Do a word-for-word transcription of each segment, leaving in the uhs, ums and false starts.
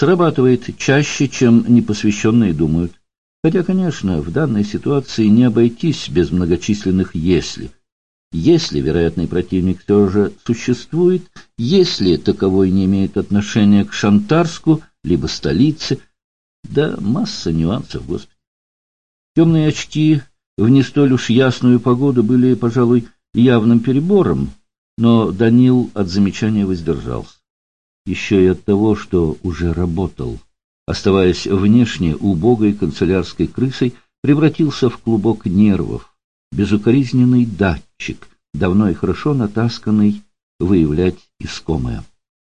Срабатывает чаще, чем непосвященные думают. Хотя, конечно, в данной ситуации не обойтись без многочисленных «если». Если вероятный противник все же существует, если таковой не имеет отношения к Шантарску, либо столице, да масса нюансов, господи. Темные очки в не столь уж ясную погоду были, пожалуй, явным перебором, но Данил от замечания воздержался. Еще и от того, что уже работал, оставаясь внешне убогой канцелярской крысой, превратился в клубок нервов, безукоризненный датчик, давно и хорошо натасканный выявлять искомое.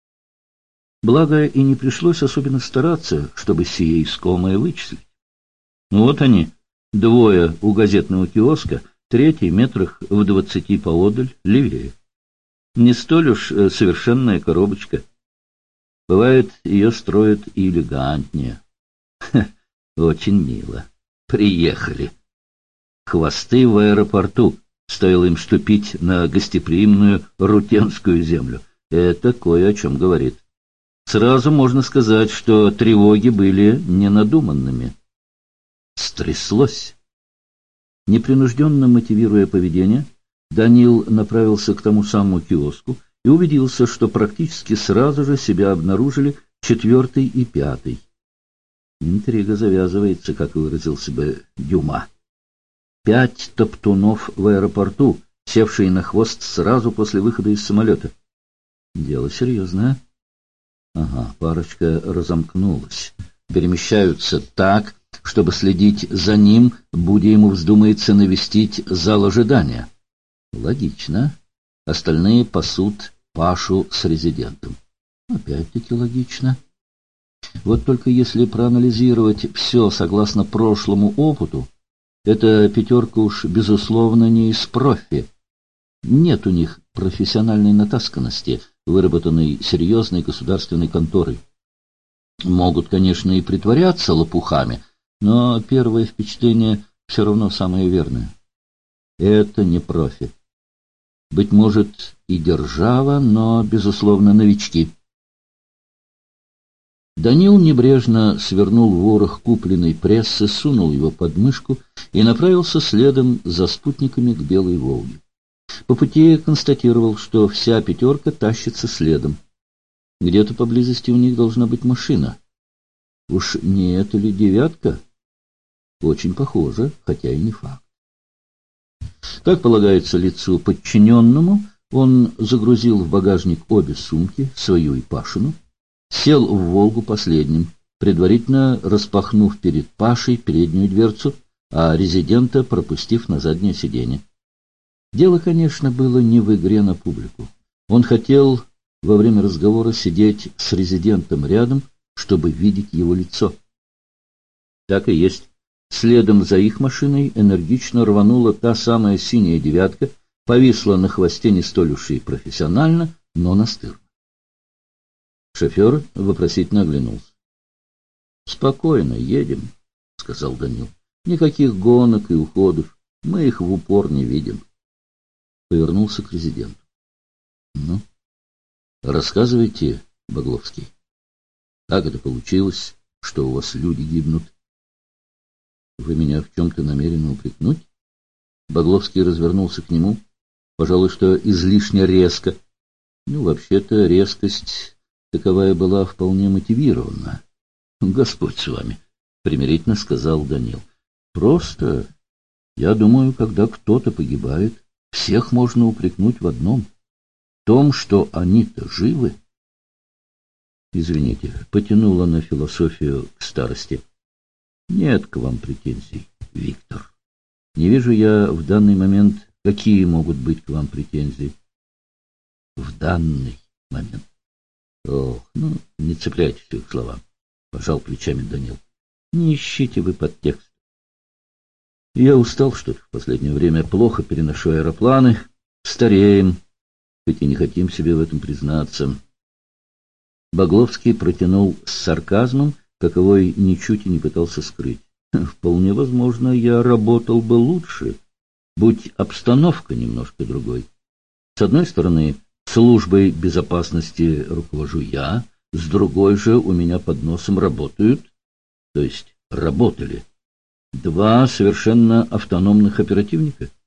Благо, и не пришлось особенно стараться, чтобы сие искомое вычислить. Ну вот они, двое у газетного киоска, третий метрах в двадцати поодаль, левее. Не столь уж совершенная коробочка. Бывает, ее строят и элегантнее. Ха, очень мило. Приехали. Хвосты в аэропорту. Стоило им ступить на гостеприимную рутенскую землю. Это кое о чем говорит. Сразу можно сказать, что тревоги были ненадуманными. Стряслось. Непринужденно мотивируя поведение, Данил направился к тому самому киоску и убедился, что практически сразу же себя обнаружили четвертый и пятый. Интрига завязывается, как выразился бы Дюма. Пять топтунов в аэропорту, севшие на хвост сразу после выхода из самолета. Дело серьезное. Ага, парочка разомкнулась. Перемещаются так, чтобы следить за ним, будь ему вздумается навестить зал ожидания. Логично. Остальные пасут Пашу с резидентом. Опять-таки логично. Вот только если проанализировать все согласно прошлому опыту, эта пятерка уж, безусловно, не из профи. Нет у них профессиональной натасканности, выработанной серьезной государственной конторой. Могут, конечно, и притворяться лопухами, но первое впечатление все равно самое верное. Это не профи. Быть может, и держава, но, безусловно, новички. Данил небрежно свернул ворох купленной прессы, сунул его под мышку и направился следом за спутниками к Белой Волге. По пути констатировал, что вся пятерка тащится следом. Где-то поблизости у них должна быть машина. Уж не это ли девятка? Очень похоже, хотя и не факт. Как полагается лицу подчиненному, он загрузил в багажник обе сумки, свою и Пашину, сел в «Волгу» последним, предварительно распахнув перед Пашей переднюю дверцу, а резидента пропустив на заднее сиденье. Дело, конечно, было не в игре на публику. Он хотел во время разговора сидеть с резидентом рядом, чтобы видеть его лицо. Так и есть. Следом за их машиной энергично рванула та самая синяя девятка, повисла на хвосте не столь уж и профессионально, но настырно. Шофер вопросительно оглянулся. — Спокойно, едем, — сказал Данил. — Никаких гонок и уходов. Мы их в упор не видим. Повернулся к резиденту. — Ну, рассказывайте, Багловский, как это получилось, что у вас люди гибнут? — Вы меня в чем-то намерены упрекнуть? Багловский развернулся к нему, пожалуй, что излишне резко. Ну, вообще-то, резкость таковая была вполне мотивирована. — Господь с вами, — примирительно сказал Данил. — Просто, я думаю, когда кто-то погибает, всех можно упрекнуть в одном — в том, что они-то живы. Извините, потянула на философию к старости. Нет к вам претензий, Виктор. Не вижу я в данный момент, какие могут быть к вам претензии. В данный момент. Ох, ну, не цепляйтесь к их словам, пожал плечами Данил. Не ищите вы подтекст. Я устал что-то в последнее время, плохо переношу аэропланы, стареем, хоть и не хотим себе в этом признаться. Багловский протянул с сарказмом, каковой ничуть и не пытался скрыть. Вполне возможно, я работал бы лучше, будь обстановка немножко другой. С одной стороны, службой безопасности руковожу я, С другой же у меня под носом работают, то есть работали, два совершенно автономных оперативника.